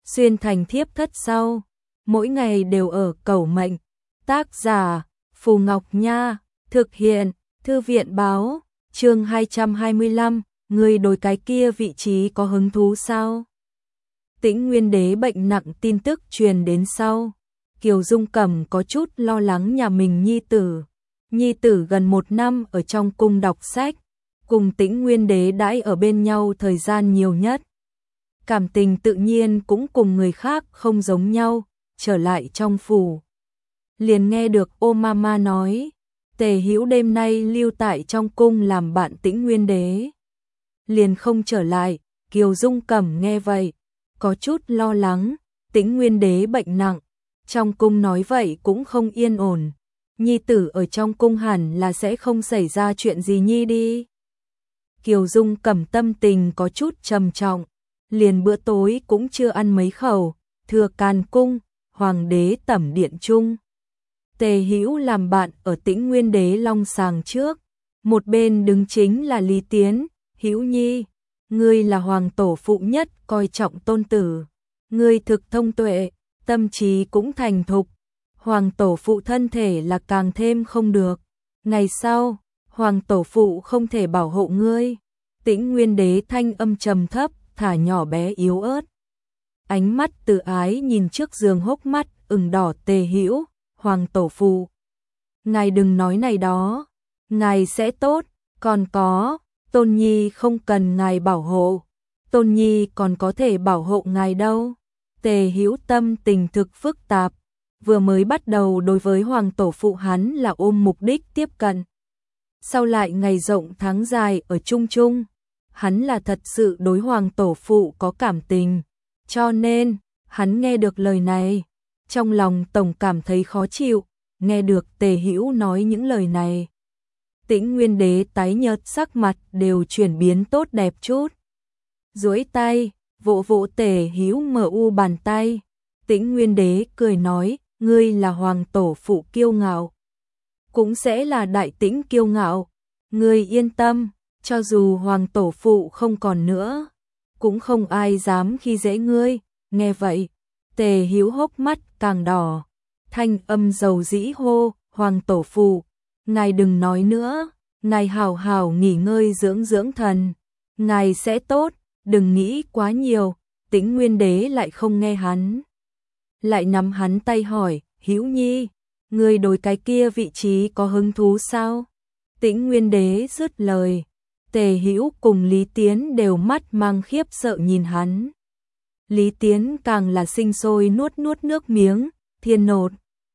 xuyên thành thiếp thất sau, mỗi ngày đều ở cầu mệnh. Tác giả Phù Ngọc Nha, thực hiện Thư viện báo, chương 225, người đối cái kia vị trí có hứng thú sao? Tĩnh Nguyên Đế bệnh nặng tin tức truyền đến sau, Kiều Dung Cẩm có chút lo lắng nhà mình nhi tử. Nhi tử gần 1 năm ở trong cung đọc sách, cùng Tĩnh Nguyên Đế đãi ở bên nhau thời gian nhiều nhất. Cảm tình tự nhiên cũng cùng người khác không giống nhau, trở lại trong phủ. Liền nghe được ô mama nói, Tề Hữu đêm nay lưu tại trong cung làm bạn Tĩnh Nguyên Đế. Liền không trở lại, Kiều Dung Cẩm nghe vậy, có chút lo lắng, Tĩnh Nguyên Đế bệnh nặng, trong cung nói vậy cũng không yên ổn. Nhi tử ở trong cung hẳn là sẽ không xảy ra chuyện gì nhi đi. Kiều Dung Cẩm tâm tình có chút trầm trọng, liền bữa tối cũng chưa ăn mấy khẩu, thừa can cung, hoàng đế tẩm điện chung. Tề Hữu làm bạn ở Tĩnh Nguyên Đế long sàng trước, một bên đứng chính là Lý Tiến. Hữu nhi, ngươi là hoàng tổ phụ nhất coi trọng tôn tử, ngươi thực thông tuệ, tâm trí cũng thành thục, hoàng tổ phụ thân thể là càng thêm không được. Ngày sau, hoàng tổ phụ không thể bảo hộ ngươi. Tĩnh Nguyên Đế thanh âm trầm thấp, thả nhỏ bé yếu ớt. Ánh mắt từ ái nhìn trước giường hốc mắt ửng đỏ Tề Hữu, hoàng tổ phụ. Ngài đừng nói này đó, ngài sẽ tốt, còn có, Tôn Nhi không cần ngài bảo hộ, Tôn Nhi còn có thể bảo hộ ngài đâu. Tề Hữu tâm tình thực phức tạp, vừa mới bắt đầu đối với hoàng tổ phụ hắn là ôm mục đích tiếp cận. Sau lại ngày rộng tháng dài ở chung chung, hắn là thật sự đối hoàng tổ phụ có cảm tình, cho nên, hắn nghe được lời này, trong lòng tổng cảm thấy khó chịu, nghe được Tề Hữu nói những lời này. Tĩnh Nguyên Đế tái nhợt sắc mặt đều chuyển biến tốt đẹp chút. Duỗi tay, vỗ vỗ Tề Hữu mờ u bàn tay. Tĩnh Nguyên Đế cười nói, ngươi là hoàng tổ phụ kiêu ngạo, cũng sẽ là đại tĩnh kiêu ngạo. Ngươi yên tâm, cho dù hoàng tổ phụ không còn nữa, cũng không ai dám khi dễ ngươi. Nghe vậy, Tề Hữu hốc mắt càng đỏ, thanh âm dầu dĩ hô, hoàng tổ phụ, ngài đừng nói nữa, ngài hảo hảo nghỉ ngơi dưỡng dưỡng thần, ngài sẽ tốt, đừng nghĩ quá nhiều. Tĩnh Nguyên Đế lại không nghe hắn, lại nắm hắn tay hỏi, Hữu nhi, ngươi đối cái kia vị trí có hứng thú sao? Tĩnh Nguyên Đế dứt lời, Tề Hữu cùng Lý Tiến đều mắt mang khiếp sợ nhìn hắn. Lý Tiến càng là sinh sôi nuốt nuốt nước miếng, thiên nột.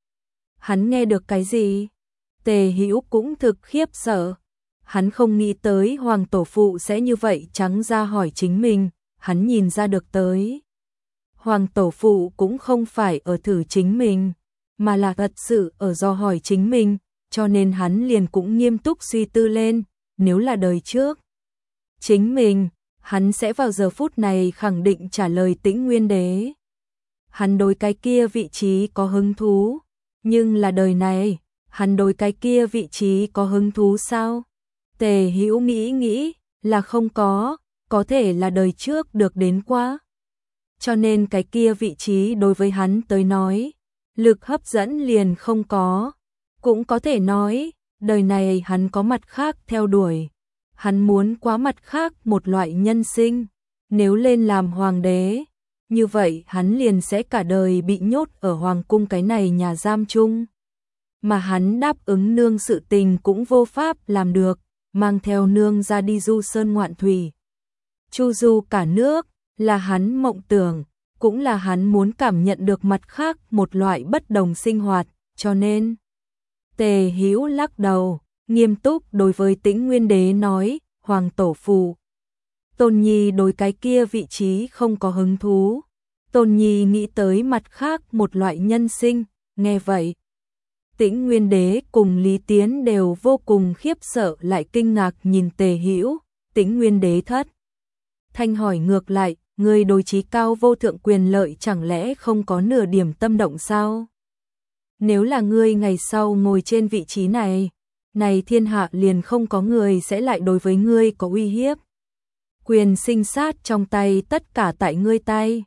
Hắn nghe được cái gì? Tề Hữu cũng thực khiếp sợ. Hắn không nghĩ tới hoàng tổ phụ sẽ như vậy trắng ra hỏi chính mình, hắn nhìn ra được tới. Hoàng tổ phụ cũng không phải ở thử chính mình, mà là thật sự ở do hỏi chính mình, cho nên hắn liền cũng nghiêm túc suy tư lên, nếu là đời trước. Chính mình, hắn sẽ vào giờ phút này khẳng định trả lời Tĩnh Nguyên Đế. Hắn đối cái kia vị trí có hứng thú, nhưng là đời này, hắn đối cái kia vị trí có hứng thú sao? Tề Hữu nghĩ là không có thể là đời trước được đến quá. Cho nên cái kia vị trí đối với hắn tới nói, lực hấp dẫn liền không có. Cũng có thể nói, đời này hắn có mặt khác theo đuổi. Hắn muốn quá mặt khác một loại nhân sinh. Nếu lên làm hoàng đế, như vậy hắn liền sẽ cả đời bị nhốt ở hoàng cung cái này nhà giam chung. Mà hắn đáp ứng nương sự tình cũng vô pháp làm được, mang theo nương ra đi du sơn ngoạn thủy. Chu du cả nước, là hắn mộng tưởng, cũng là hắn muốn cảm nhận được mặt khác một loại bất đồng sinh hoạt, cho nên. Tề Hữu lắc đầu, nghiêm túc đối với Tĩnh Nguyên Đế nói, hoàng tổ phụ, Tôn Nhi đối cái kia vị trí không có hứng thú. Tôn Nhi nghĩ tới mặt khác một loại nhân sinh. Nghe vậy, Tĩnh Nguyên Đế cùng Lý Tiến đều vô cùng khiếp sợ lại kinh ngạc nhìn Tề Hữu. Tĩnh Nguyên Đế thất thanh hỏi ngược lại, người đối chí cao vô thượng quyền lợi chẳng lẽ không có nửa điểm tâm động sao? Nếu là ngươi ngày sau ngồi trên vị trí này, thiên hạ liền không có người sẽ lại đối với ngươi có uy hiếp. Quyền sinh sát trong tay tất cả tại ngươi tay.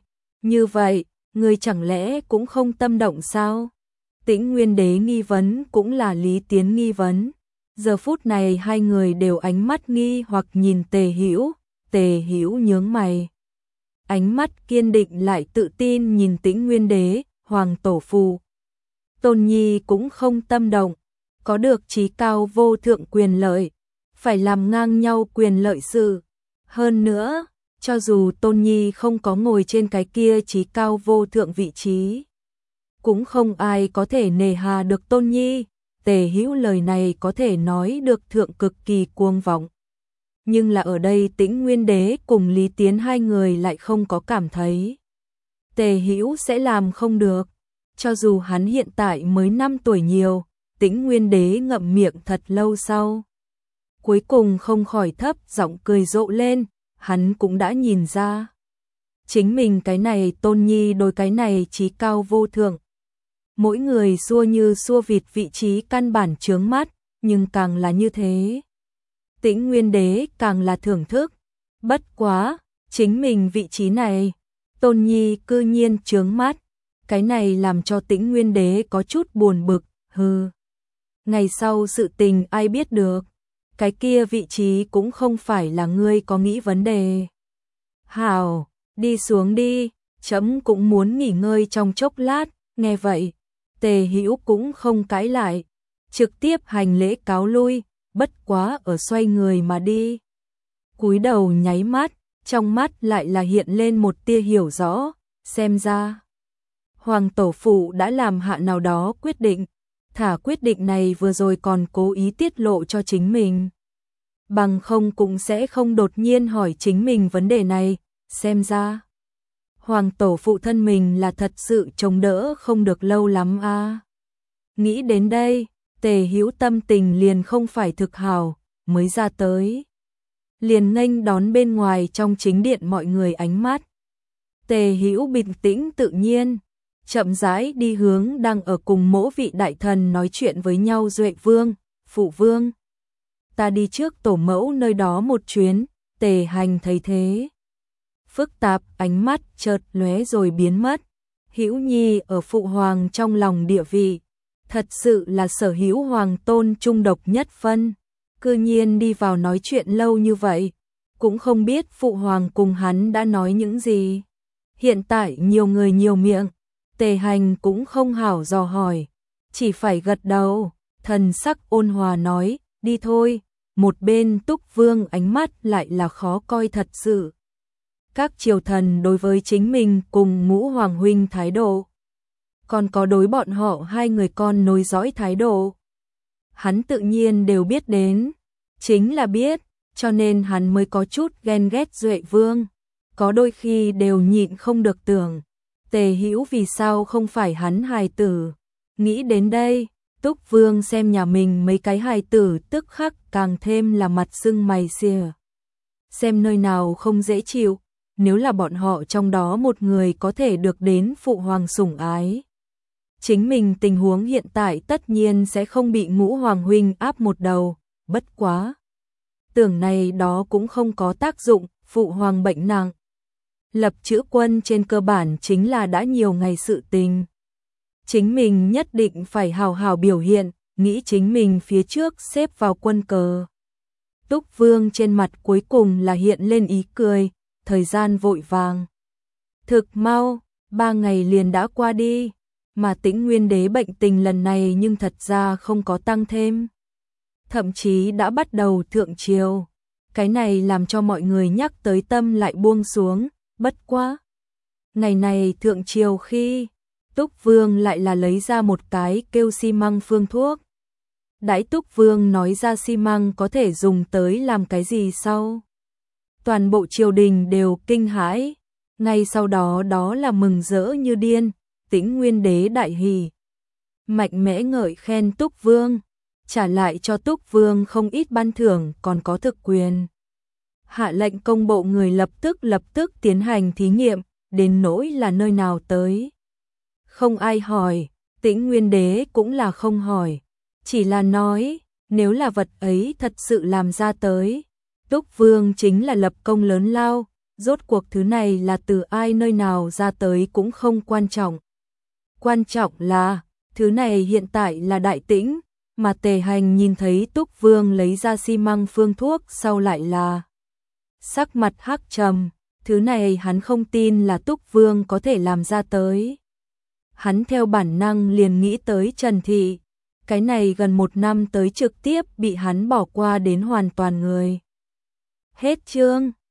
Như vậy, ngươi chẳng lẽ cũng không tâm động sao? Tĩnh Nguyên Đế nghi vấn cũng là Lý Tiến nghi vấn. Giờ phút này hai người đều ánh mắt nghi hoặc nhìn Tề Hữu nhướng mày. Ánh mắt kiên định lại tự tin nhìn Tĩnh Nguyên Đế, Hoàng tổ phụ. Tôn Nhi cũng không tâm động, có được chí cao vô thượng quyền lợi, phải làm ngang nhau quyền lợi sự. Hơn nữa, cho dù Tôn Nhi không có ngồi trên cái kia chí cao vô thượng vị trí, cũng không ai có thể nề hà được Tôn Nhi. Tề Hữu lời này có thể nói được thượng cực kỳ cuồng vọng. Nhưng là ở đây Tĩnh Nguyên Đế cùng Lý Tiến hai người lại không có cảm thấy Tề Hữu sẽ làm không được. Cho dù hắn hiện tại mới 5 tuổi nhiều, Tĩnh Nguyên Đế ngậm miệng thật lâu sau. Cuối cùng không khỏi thấp giọng cười rộ lên, hắn cũng đã nhìn ra. Chính mình cái này Tôn Nhi đối cái này chí cao vô thượng. Mỗi người xua như xua vịt vị trí căn bản chướng mắt, nhưng càng là như thế. Tĩnh Nguyên Đế càng là thưởng thức. Bất quá, chính mình vị trí này, Tôn Nhi cư nhiên chướng mắt. Cái này làm cho Tĩnh Nguyên Đế có chút buồn bực, hừ. Ngày sau sự tình ai biết được, cái kia vị trí cũng không phải là ngươi có nghĩ vấn đề. Hảo, đi xuống đi, chấm cũng muốn nghỉ ngơi trong chốc lát, nghe vậy. Tề Hữu cũng không cãi lại, trực tiếp hành lễ cáo lui, bất quá ở xoay người mà đi. Cúi đầu nháy mắt, trong mắt lại là hiện lên một tia hiểu rõ, xem ra Hoàng tổ phụ đã làm hạ nào đó quyết định, thả quyết định này vừa rồi còn cố ý tiết lộ cho chính mình. Bằng không cũng sẽ không đột nhiên hỏi chính mình vấn đề này, xem ra Hoàng tổ phụ thân mình là thật sự chống đỡ không được lâu lắm a. Nghĩ đến đây, Tề Hữu tâm tình liền không phải thực hảo, mới ra tới. Liền nghênh đón bên ngoài trong chính điện mọi người ánh mắt. Tề Hữu bình tĩnh tự nhiên, chậm rãi đi hướng đang ở cùng mỗi vị đại thần nói chuyện với nhau Duệ Vương, Phụ Vương. Ta đi trước tổ mẫu nơi đó một chuyến, Tề Hành thấy thế. Phức tạp, ánh mắt chợt lóe rồi biến mất. Hữu Nhi ở Phụ Hoàng trong lòng địa vị, thật sự là sở hữu hoàng tôn trung độc nhất phân. Cư nhiên đi vào nói chuyện lâu như vậy, cũng không biết Phụ Hoàng cùng hắn đã nói những gì. Hiện tại nhiều người nhiều miệng, Tề Hành cũng không hảo dò hỏi, chỉ phải gật đầu, thần sắc ôn hòa nói, đi thôi. Một bên Túc Vương ánh mắt lại là khó coi thật sự. Các triều thần đối với chính mình cùng Ngũ Hoàng huynh thái độ, còn có đối bọn họ hai người con nối dõi thái độ, hắn tự nhiên đều biết đến, chính là biết, cho nên hắn mới có chút ghen ghét Duệ Vương, có đôi khi đều nhịn không được tưởng, Tề Hữu vì sao không phải hắn hài tử. Nghĩ đến đây, Túc Vương xem nhà mình mấy cái hài tử tức khắc càng thêm là mặt sưng mày xìa. Xem nơi nào không dễ chịu, nếu là bọn họ trong đó một người có thể được đến Phụ Hoàng sủng ái. Chính mình tình huống hiện tại tất nhiên sẽ không bị Ngũ Hoàng huynh áp một đầu, bất quá. Tưởng này đó cũng không có tác dụng, Phụ Hoàng bệnh nặng. Lập chữ quân trên cơ bản chính là đã nhiều ngày sự tình. Chính mình nhất định phải hào hào biểu hiện, nghĩ chính mình phía trước xếp vào quân cờ. Túc Vương trên mặt cuối cùng là hiện lên ý cười, thời gian vội vàng. Thực mau, 3 ngày liền đã qua đi, mà Tĩnh Nguyên Đế bệnh tình lần này nhưng thật ra không có tăng thêm. Thậm chí đã bắt đầu thượng triều. Cái này làm cho mọi người nhắc tới tâm lại buông xuống, bất quá. Ngày này thượng triều khi, Túc Vương lại là lấy ra một cái kêu xi măng phương thuốc. Đãi Túc Vương nói ra xi măng có thể dùng tới làm cái gì sau. Toàn bộ triều đình đều kinh hãi, ngay sau đó đó là mừng rỡ như điên, Tĩnh Nguyên Đế đại hỉ. Mạnh mẽ ngợi khen Túc Vương, trả lại cho Túc Vương không ít ban thưởng còn có thực quyền. Hạ lệnh công bộ người lập tức tiến hành thí nghiệm, đến nỗi là nơi nào tới. Không ai hỏi, Tĩnh Nguyên Đế cũng là không hỏi, chỉ là nói, nếu là vật ấy thật sự làm ra tới, Túc Vương chính là lập công lớn lao, Rốt cuộc thứ này là từ ai nơi nào ra tới cũng không quan trọng. Quan trọng là, thứ này hiện tại là đại tĩnh, mà Tề Hành nhìn thấy Túc Vương lấy ra xi măng phương thuốc sau lại là sắc mặt hắc trầm, thứ này hắn không tin là Túc Vương có thể làm ra tới. Hắn theo bản năng liền nghĩ tới Trần Thị, cái này gần 1 năm tới trực tiếp bị hắn bỏ qua đến hoàn toàn người. Hết chương.